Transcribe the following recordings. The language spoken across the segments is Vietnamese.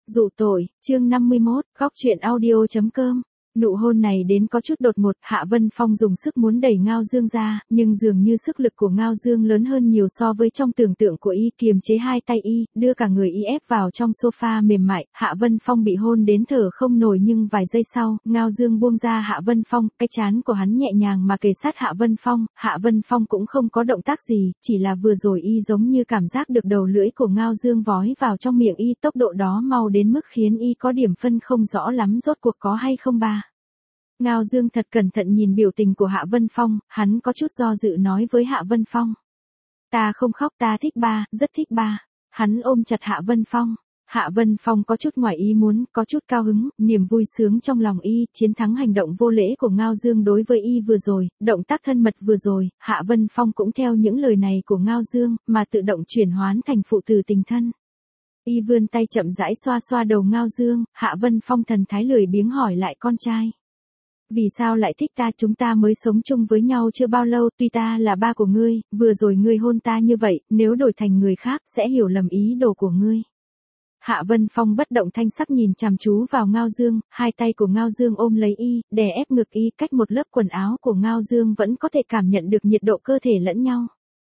Dụ tội, chương 51, góc truyện audio.com. Nụ hôn này đến có chút đột ngột, Hạ Vân Phong dùng sức muốn đẩy Ngao Dương ra, nhưng dường như sức lực của Ngao Dương lớn hơn nhiều so với trong tưởng tượng của y, kiềm chế hai tay y, đưa cả người y ép vào trong sofa mềm mại, Hạ Vân Phong bị hôn đến thở không nổi nhưng vài giây sau, Ngao Dương buông ra Hạ Vân Phong, cái trán của hắn nhẹ nhàng mà kề sát Hạ Vân Phong cũng không có động tác gì, chỉ là vừa rồi y giống như cảm giác được đầu lưỡi của Ngao Dương vói vào trong miệng y, tốc độ đó mau đến mức khiến y có điểm phân không rõ lắm rốt cuộc có hay không ba. Ngao Dương thật cẩn thận nhìn biểu tình của Hạ Vân Phong, hắn có chút do dự nói với Hạ Vân Phong. Ta không khóc, ta thích ba, rất thích ba. Hắn ôm chặt Hạ Vân Phong. Hạ Vân Phong có chút ngoài ý muốn, có chút cao hứng, niềm vui sướng trong lòng y, chiến thắng hành động vô lễ của Ngao Dương đối với y vừa rồi, động tác thân mật vừa rồi, Hạ Vân Phong cũng theo những lời này của Ngao Dương, mà tự động chuyển hoán thành phụ tử tình thân. Y vươn tay chậm rãi xoa xoa đầu Ngao Dương, Hạ Vân Phong thần thái lười biếng hỏi lại con trai. Vì sao lại thích ta, chúng ta mới sống chung với nhau chưa bao lâu, tuy ta là ba của ngươi, vừa rồi ngươi hôn ta như vậy, nếu đổi thành người khác sẽ hiểu lầm ý đồ của ngươi. Hạ Vân Phong bất động thanh sắc nhìn chằm chú vào Ngao Dương, hai tay của Ngao Dương ôm lấy y, đè ép ngực y, cách một lớp quần áo của Ngao Dương vẫn có thể cảm nhận được nhiệt độ cơ thể lẫn nhau.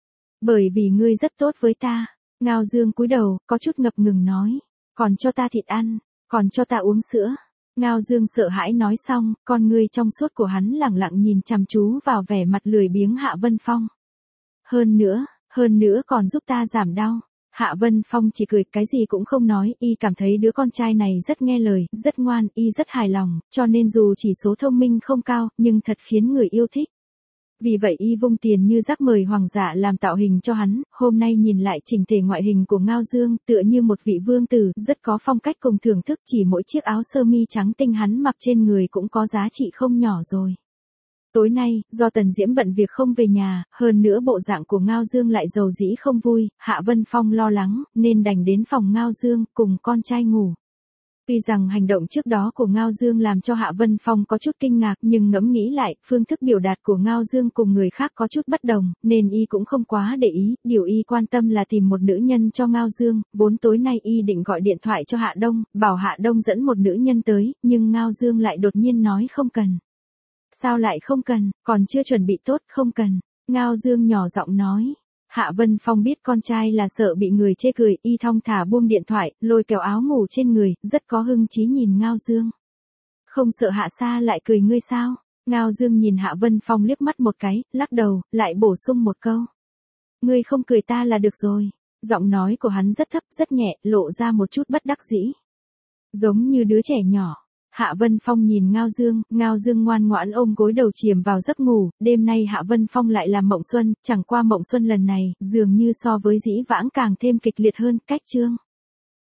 Bởi vì ngươi rất tốt với ta, Ngao Dương cúi đầu, có chút ngập ngừng nói, còn cho ta thịt ăn, còn cho ta uống sữa. Ngao Dương sợ hãi nói xong, con ngươi trong suốt của hắn lẳng lặng nhìn chằm chú vào vẻ mặt lười biếng Hạ Vân Phong. Hơn nữa còn giúp ta giảm đau. Hạ Vân Phong chỉ cười, cái gì cũng không nói, y cảm thấy đứa con trai này rất nghe lời, rất ngoan, y rất hài lòng, cho nên dù chỉ số thông minh không cao, nhưng thật khiến người yêu thích. Vì vậy y vung tiền như rác mời hoàng giả làm tạo hình cho hắn, hôm nay nhìn lại chỉnh thể ngoại hình của Ngao Dương, tựa như một vị vương tử, rất có phong cách cùng thưởng thức, chỉ mỗi chiếc áo sơ mi trắng tinh hắn mặc trên người cũng có giá trị không nhỏ rồi. Tối nay, do Tần Diễm bận việc không về nhà, hơn nữa bộ dạng của Ngao Dương lại rầu rĩ không vui, Hạ Vân Phong lo lắng, nên đành đến phòng Ngao Dương, cùng con trai ngủ. Tuy rằng hành động trước đó của Ngao Dương làm cho Hạ Vân Phong có chút kinh ngạc, nhưng ngẫm nghĩ lại, phương thức biểu đạt của Ngao Dương cùng người khác có chút bất đồng, nên y cũng không quá để ý, điều y quan tâm là tìm một nữ nhân cho Ngao Dương, vốn tối nay y định gọi điện thoại cho Hạ Đông, bảo Hạ Đông dẫn một nữ nhân tới, nhưng Ngao Dương lại đột nhiên nói không cần. Sao lại không cần, còn chưa chuẩn bị tốt, không cần. Ngao Dương nhỏ giọng nói. Hạ Vân Phong biết con trai là sợ bị người chê cười, y thong thả buông điện thoại, lôi kéo áo ngủ trên người, rất có hưng chí nhìn Ngao Dương. Không sợ Hạ Sa lại cười ngươi sao? Ngao Dương nhìn Hạ Vân Phong liếc mắt một cái, lắc đầu, lại bổ sung một câu. Ngươi không cười ta là được rồi. Giọng nói của hắn rất thấp, rất nhẹ, lộ ra một chút bất đắc dĩ. Giống như đứa trẻ nhỏ. Hạ Vân Phong nhìn Ngao Dương ngoan ngoãn ôm gối đầu chìm vào giấc ngủ, đêm nay Hạ Vân Phong lại làm mộng xuân, chẳng qua mộng xuân lần này, dường như so với dĩ vãng càng thêm kịch liệt hơn, cách chương.